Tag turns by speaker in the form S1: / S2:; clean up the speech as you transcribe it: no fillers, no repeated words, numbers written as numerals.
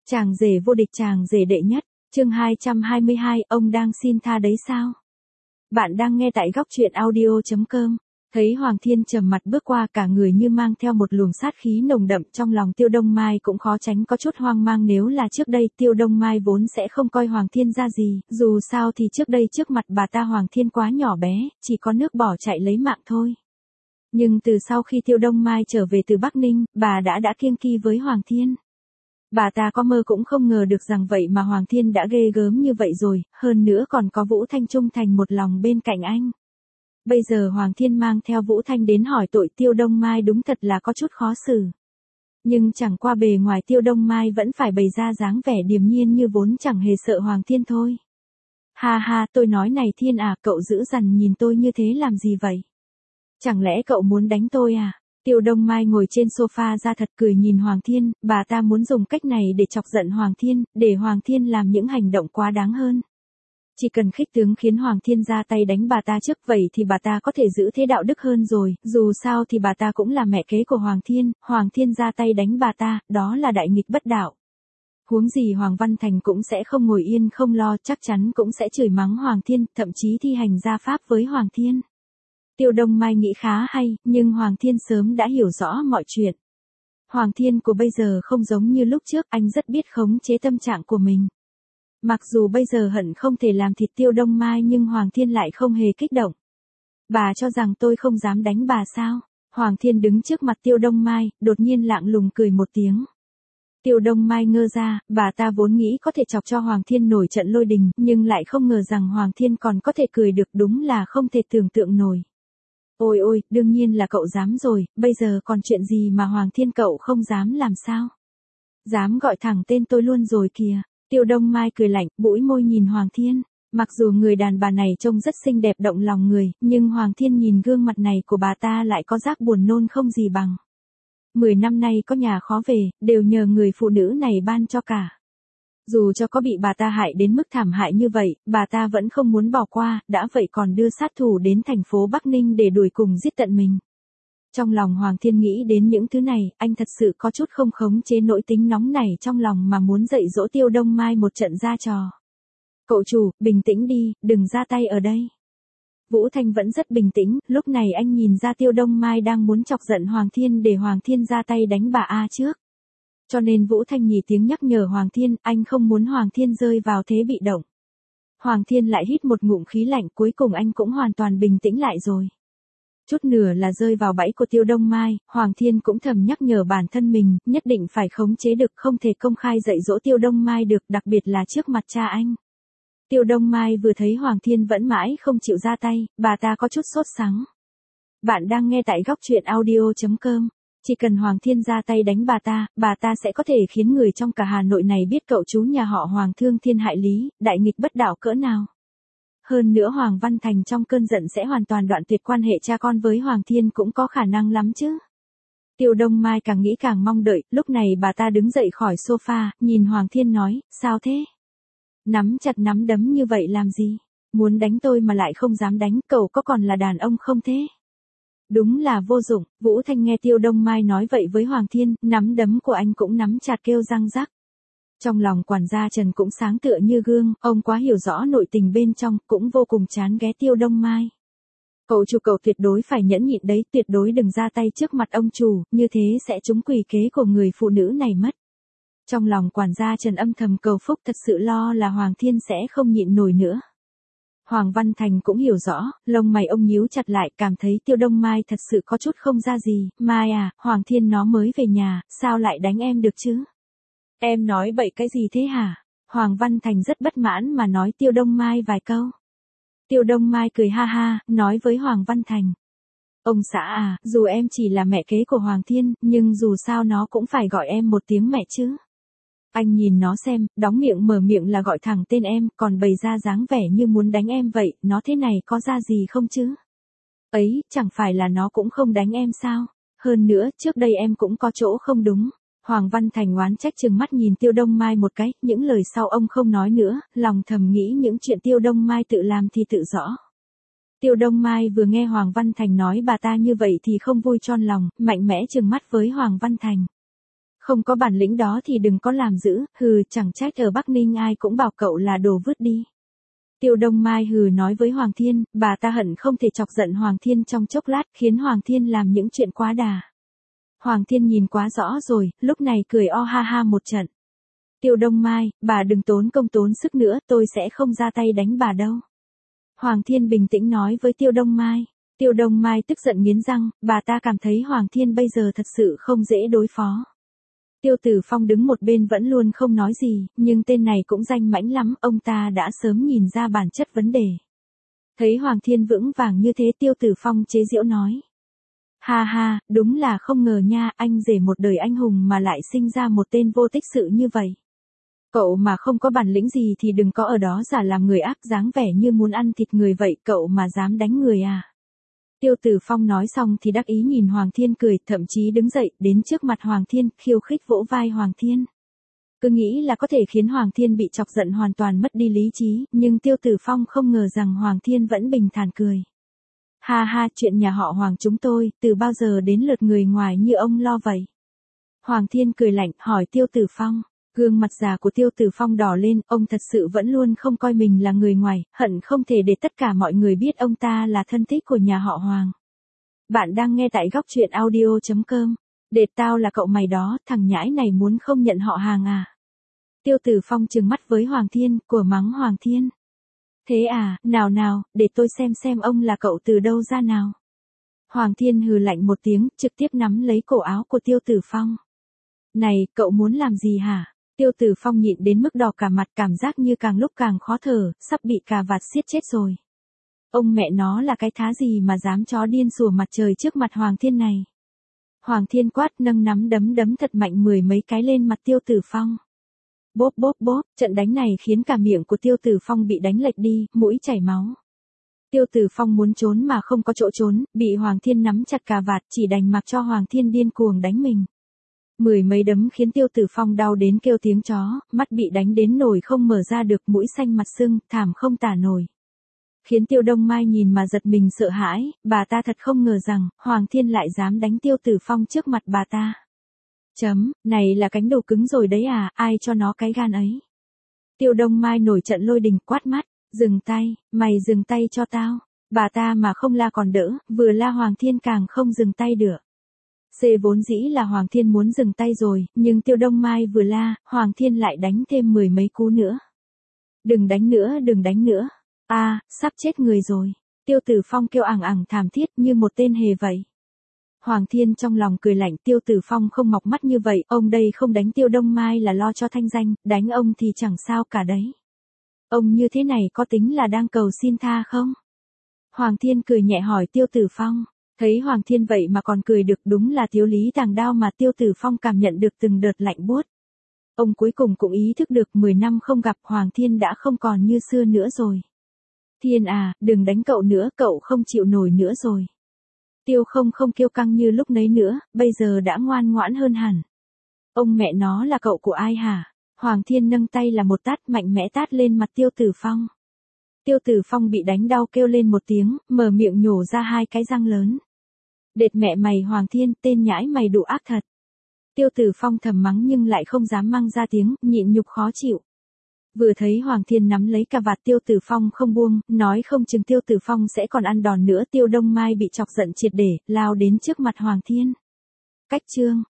S1: Chàng rể vô địch, chàng rể đệ nhất, chương 222, ông đang xin tha đấy sao? Bạn đang nghe tại góc truyện audio.com. Thấy Hoàng Thiên trầm mặt bước qua, cả người như mang theo một luồng sát khí nồng đậm, trong lòng Tiêu Đông Mai cũng khó tránh có chút hoang mang. Nếu là trước đây Tiêu Đông Mai vốn sẽ không coi Hoàng Thiên ra gì, dù sao thì trước đây trước mặt bà ta Hoàng Thiên quá nhỏ bé, chỉ có nước bỏ chạy lấy mạng thôi. Nhưng từ sau khi Tiêu Đông Mai trở về từ Bắc Ninh, bà đã kiêng kỵ với Hoàng Thiên. Bà ta có mơ cũng không ngờ được rằng vậy mà Hoàng Thiên đã ghê gớm như vậy rồi, hơn nữa còn có Vũ Thanh trung thành một lòng bên cạnh anh. Bây giờ Hoàng Thiên mang theo Vũ Thanh đến hỏi tội Tiêu Đông Mai, đúng thật là có chút khó xử. Nhưng chẳng qua bề ngoài Tiêu Đông Mai vẫn phải bày ra dáng vẻ điềm nhiên như vốn chẳng hề sợ Hoàng Thiên thôi. Ha ha, tôi nói này Thiên à, cậu dữ dằn nhìn tôi như thế làm gì vậy? Chẳng lẽ cậu muốn đánh tôi à? Tiêu Đông Mai ngồi trên sofa ra thật cười nhìn Hoàng Thiên, bà ta muốn dùng cách này để chọc giận Hoàng Thiên, để Hoàng Thiên làm những hành động quá đáng hơn. Chỉ cần khích tướng khiến Hoàng Thiên ra tay đánh bà ta trước, vậy thì bà ta có thể giữ thế đạo đức hơn rồi, dù sao thì bà ta cũng là mẹ kế của Hoàng Thiên ra tay đánh bà ta, đó là đại nghịch bất đạo. Huống gì Hoàng Văn Thành cũng sẽ không ngồi yên không lo, chắc chắn cũng sẽ chửi mắng Hoàng Thiên, thậm chí thi hành gia pháp với Hoàng Thiên. Tiêu Đông Mai nghĩ khá hay, nhưng Hoàng Thiên sớm đã hiểu rõ mọi chuyện. Hoàng Thiên của bây giờ không giống như lúc trước, anh rất biết khống chế tâm trạng của mình. Mặc dù bây giờ hận không thể làm thịt Tiêu Đông Mai nhưng Hoàng Thiên lại không hề kích động. Bà cho rằng tôi không dám đánh bà sao? Hoàng Thiên đứng trước mặt Tiêu Đông Mai, đột nhiên lạnh lùng cười một tiếng. Tiêu Đông Mai ngơ ra, bà ta vốn nghĩ có thể chọc cho Hoàng Thiên nổi trận lôi đình, nhưng lại không ngờ rằng Hoàng Thiên còn có thể cười được, đúng là không thể tưởng tượng nổi. Ôi ôi, đương nhiên là cậu dám rồi, bây giờ còn chuyện gì mà Hoàng Thiên cậu không dám làm sao? Dám gọi thẳng tên tôi luôn rồi kìa. Tiêu Đông Mai cười lạnh, bũi môi nhìn Hoàng Thiên. Mặc dù người đàn bà này trông rất xinh đẹp động lòng người, nhưng Hoàng Thiên nhìn gương mặt này của bà ta lại có giác buồn nôn không gì bằng. 10 năm nay có nhà khó về, đều nhờ người phụ nữ này ban cho cả. Dù cho có bị bà ta hại đến mức thảm hại như vậy, bà ta vẫn không muốn bỏ qua, đã vậy còn đưa sát thủ đến thành phố Bắc Ninh để đuổi cùng giết tận mình. Trong lòng Hoàng Thiên nghĩ đến những thứ này, anh thật sự có chút không khống chế nỗi tính nóng này trong lòng mà muốn dạy dỗ Tiêu Đông Mai một trận ra trò. Cậu chủ, bình tĩnh đi, đừng ra tay ở đây. Vũ Thanh vẫn rất bình tĩnh, lúc này anh nhìn ra Tiêu Đông Mai đang muốn chọc giận Hoàng Thiên để Hoàng Thiên ra tay đánh bà A trước. Cho nên Vũ Thanh nhì tiếng nhắc nhở Hoàng Thiên, anh không muốn Hoàng Thiên rơi vào thế bị động. Hoàng Thiên lại hít một ngụm khí lạnh, cuối cùng anh cũng hoàn toàn bình tĩnh lại rồi. Chút nửa là rơi vào bẫy của Tiêu Đông Mai, Hoàng Thiên cũng thầm nhắc nhở bản thân mình, nhất định phải khống chế được, không thể công khai dạy dỗ Tiêu Đông Mai được, đặc biệt là trước mặt cha anh. Tiêu Đông Mai vừa thấy Hoàng Thiên vẫn mãi không chịu ra tay, bà ta có chút sốt sắng. Bạn đang nghe tại góc truyện audio.com. Chỉ cần Hoàng Thiên ra tay đánh bà ta sẽ có thể khiến người trong cả Hà Nội này biết cậu chú nhà họ Hoàng thương thiên hại lý, đại nghịch bất đạo cỡ nào. Hơn nữa Hoàng Văn Thành trong cơn giận sẽ hoàn toàn đoạn tuyệt quan hệ cha con với Hoàng Thiên cũng có khả năng lắm chứ. Tiêu Đông Mai càng nghĩ càng mong đợi, lúc này bà ta đứng dậy khỏi sofa, nhìn Hoàng Thiên nói, sao thế? Nắm chặt nắm đấm như vậy làm gì? Muốn đánh tôi mà lại không dám đánh, cậu có còn là đàn ông không thế? Đúng là vô dụng. Vũ Thanh nghe Tiêu Đông Mai nói vậy với Hoàng Thiên, nắm đấm của anh cũng nắm chặt kêu răng rắc. Trong lòng quản gia Trần cũng sáng tựa như gương, ông quá hiểu rõ nội tình bên trong, cũng vô cùng chán ghét Tiêu Đông Mai. Cậu chủ, cậu tuyệt đối phải nhẫn nhịn đấy, tuyệt đối đừng ra tay trước mặt ông chủ, như thế sẽ trúng quỷ kế của người phụ nữ này mất. Trong lòng quản gia Trần âm thầm cầu phúc, thật sự lo là Hoàng Thiên sẽ không nhịn nổi nữa. Hoàng Văn Thành cũng hiểu rõ, lông mày ông nhíu chặt lại, cảm thấy Tiêu Đông Mai thật sự có chút không ra gì. Mai à, Hoàng Thiên nó mới về nhà, sao lại đánh em được chứ? Em nói bậy cái gì thế hả? Hoàng Văn Thành rất bất mãn mà nói Tiêu Đông Mai vài câu. Tiêu Đông Mai cười ha ha, nói với Hoàng Văn Thành. Ông xã à, dù em chỉ là mẹ kế của Hoàng Thiên, nhưng dù sao nó cũng phải gọi em một tiếng mẹ chứ. Anh nhìn nó xem, đóng miệng mở miệng là gọi thẳng tên em, còn bày ra dáng vẻ như muốn đánh em vậy, nó thế này có ra gì không chứ? Ấy, chẳng phải là nó cũng không đánh em sao? Hơn nữa, trước đây em cũng có chỗ không đúng. Hoàng Văn Thành oán trách trừng mắt nhìn Tiêu Đông Mai một cái, những lời sau ông không nói nữa, lòng thầm nghĩ những chuyện Tiêu Đông Mai tự làm thì tự rõ. Tiêu Đông Mai vừa nghe Hoàng Văn Thành nói bà ta như vậy thì không vui tròn lòng, mạnh mẽ trừng mắt với Hoàng Văn Thành. Không có bản lĩnh đó thì đừng có làm dữ, hừ, chẳng trách ở Bắc Ninh ai cũng bảo cậu là đồ vứt đi. Tiêu Đông Mai hừ nói với Hoàng Thiên, bà ta hận không thể chọc giận Hoàng Thiên trong chốc lát, khiến Hoàng Thiên làm những chuyện quá đà. Hoàng Thiên nhìn quá rõ rồi, lúc này cười o ha ha một trận. Tiêu Đông Mai, bà đừng tốn công tốn sức nữa, tôi sẽ không ra tay đánh bà đâu. Hoàng Thiên bình tĩnh nói với Tiêu Đông Mai. Tiêu Đông Mai tức giận nghiến răng, bà ta cảm thấy Hoàng Thiên bây giờ thật sự không dễ đối phó. Tiêu Tử Phong đứng một bên vẫn luôn không nói gì, nhưng tên này cũng danh mãnh lắm, ông ta đã sớm nhìn ra bản chất vấn đề. Thấy Hoàng Thiên vững vàng như thế, Tiêu Tử Phong chế giễu nói. Ha ha, đúng là không ngờ nha, anh rể một đời anh hùng mà lại sinh ra một tên vô tích sự như vậy. Cậu mà không có bản lĩnh gì thì đừng có ở đó giả làm người ác, dáng vẻ như muốn ăn thịt người vậy, cậu mà dám đánh người à. Tiêu Tử Phong nói xong thì đắc ý nhìn Hoàng Thiên cười, thậm chí đứng dậy, đến trước mặt Hoàng Thiên, khiêu khích vỗ vai Hoàng Thiên. Cứ nghĩ là có thể khiến Hoàng Thiên bị chọc giận hoàn toàn mất đi lý trí, nhưng Tiêu Tử Phong không ngờ rằng Hoàng Thiên vẫn bình thản cười. Ha ha, chuyện nhà họ Hoàng chúng tôi, từ bao giờ đến lượt người ngoài như ông lo vậy? Hoàng Thiên cười lạnh, hỏi Tiêu Tử Phong. Gương mặt già của Tiêu Tử Phong đỏ lên, ông thật sự vẫn luôn không coi mình là người ngoài, hận không thể để tất cả mọi người biết ông ta là thân thích của nhà họ Hoàng. Bạn đang nghe tại góc truyện audio.com. Để tao là cậu mày đó, thằng nhãi này muốn không nhận họ Hàng à? Tiêu Tử Phong trừng mắt với Hoàng Thiên, của mắng Hoàng Thiên. Thế à, nào nào, để tôi xem ông là cậu từ đâu ra nào. Hoàng Thiên hừ lạnh một tiếng, trực tiếp nắm lấy cổ áo của Tiêu Tử Phong. Này, cậu muốn làm gì hả? Tiêu Tử Phong nhịn đến mức đỏ cả mặt, cảm giác như càng lúc càng khó thở, sắp bị cà vạt siết chết rồi. Ông mẹ nó là cái thá gì mà dám chó điên sủa mặt trời trước mặt Hoàng Thiên này. Hoàng Thiên quát, nâng nắm đấm thật mạnh 10 mấy cái lên mặt Tiêu Tử Phong. Bốp bốp bốp, trận đánh này khiến cả miệng của Tiêu Tử Phong bị đánh lệch đi, mũi chảy máu. Tiêu Tử Phong muốn trốn mà không có chỗ trốn, bị Hoàng Thiên nắm chặt cà vạt, chỉ đành mặc cho Hoàng Thiên điên cuồng đánh mình. 10 mấy đấm khiến Tiêu Tử Phong đau đến kêu tiếng chó, mắt bị đánh đến nổi không mở ra được, mũi xanh mặt sưng, thảm không tả nổi. Khiến Tiêu Đông Mai nhìn mà giật mình sợ hãi, bà ta thật không ngờ rằng, Hoàng Thiên lại dám đánh Tiêu Tử Phong trước mặt bà ta. Này là cánh đầu cứng rồi đấy à, ai cho nó cái gan ấy. Tiêu Đông Mai nổi trận lôi đình, quát mắt, dừng tay, mày dừng tay cho tao. Bà ta mà không la còn đỡ, vừa la Hoàng Thiên càng không dừng tay được. Vốn dĩ là Hoàng Thiên muốn dừng tay rồi, nhưng Tiêu Đông Mai vừa la, Hoàng Thiên lại đánh thêm 10 mấy cú nữa. Đừng đánh nữa. Sắp chết người rồi. Tiêu Tử Phong kêu ẳng ẳng thảm thiết như một tên hề vậy. Hoàng Thiên trong lòng cười lạnh, Tiêu Tử Phong không mọc mắt như vậy, ông đây không đánh Tiêu Đông Mai là lo cho thanh danh, đánh ông thì chẳng sao cả đấy. Ông như thế này có tính là đang cầu xin tha không? Hoàng Thiên cười nhẹ hỏi Tiêu Tử Phong. Thấy Hoàng Thiên vậy mà còn cười được, đúng là thiếu lý tàng đao mà Tiêu Tử Phong cảm nhận được từng đợt lạnh buốt. Ông cuối cùng cũng ý thức được 10 năm không gặp Hoàng Thiên đã không còn như xưa nữa rồi. Thiên à, đừng đánh cậu nữa, cậu không chịu nổi nữa rồi. Tiêu không kiêu căng như lúc nấy nữa, bây giờ đã ngoan ngoãn hơn hẳn. Ông mẹ nó là cậu của ai hả? Hoàng Thiên nâng tay là một tát mạnh mẽ tát lên mặt Tiêu Tử Phong. Tiêu Tử Phong bị đánh đau kêu lên một tiếng, mở miệng nhổ ra 2 cái răng lớn. Đệt mẹ mày Hoàng Thiên, tên nhãi mày đủ ác thật. Tiêu Tử Phong thầm mắng nhưng lại không dám mang ra tiếng, nhịn nhục khó chịu. Vừa thấy Hoàng Thiên nắm lấy cà vạt Tiêu Tử Phong không buông, nói không chừng Tiêu Tử Phong sẽ còn ăn đòn nữa. Tiêu Đông Mai bị chọc giận triệt để, lao đến trước mặt Hoàng Thiên. Cách chương